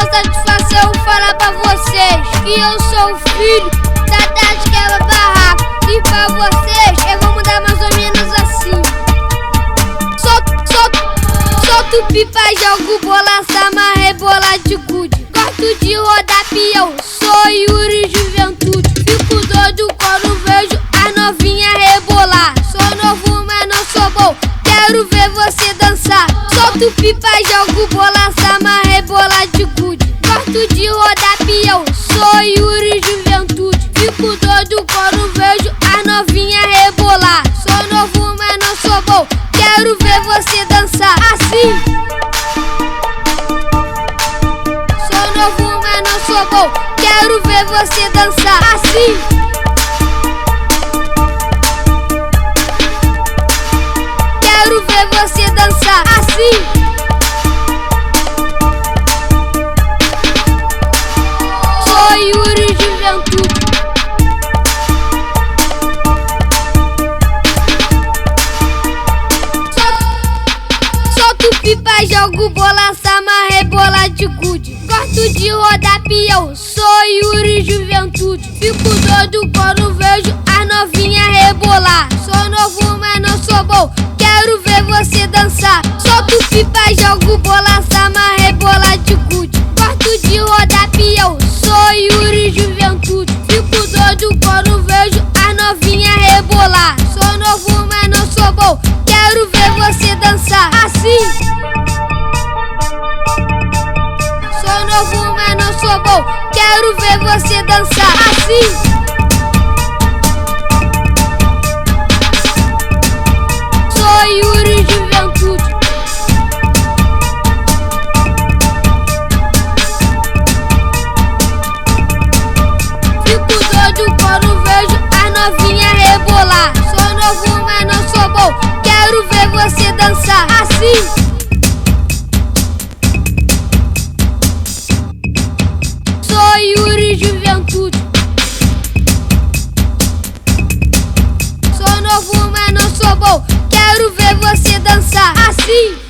satisfação falar pra vocês que eu sou o filho da Tati Quebra Barraco. E pra vocês eu vou mudar mais ou menos assim. Solto pipa, jogo bola, sama, rebola de gude. Gosto de rodar peão, sou Yuri Juventude. Fico doido quando vejo as novinhas rebolar. Sou novo, mas não sou bom, quero ver você dançar. Solto pipa, jogo bola, sama, rebola de gude. Gosto de rodar peão, sou Yuri Juventude. Fico doido quando vejo as novinhas rebolar. Sou novo, mas não sou bom, quero ver você dançar assim. Sou novo, mas não sou bom, quero ver você dançar assim. Quero ver você dançar assim. Sou Yuri Juventude. Solto pipa, jogo bola, sama, rebola de gude. Gosto de rodar peão, sou Yuri Juventude. Fico doido quando vejo as novinhas rebolar. Sou novo, mas não sou bom, quero ver você dançar. Solto pipa, jogo bola, sama, rebola de gude. Gosto de rodar peão, sou Yuri Juventude. Fico doido quando vejo as novinhas rebolar. Sou novo, mas não sou bom, quero ver você dançar assim. Sou novo, mas não sou bom, quero ver você dançar assim. Sou Yuri Juventude. Fico doido quando vejo as novinhas rebolar. Sou novo, mas não sou bom, quero ver você dançar assim. Sou Yuri Juventude. Sou novo, mas não sou bom, quero ver você dançar assim.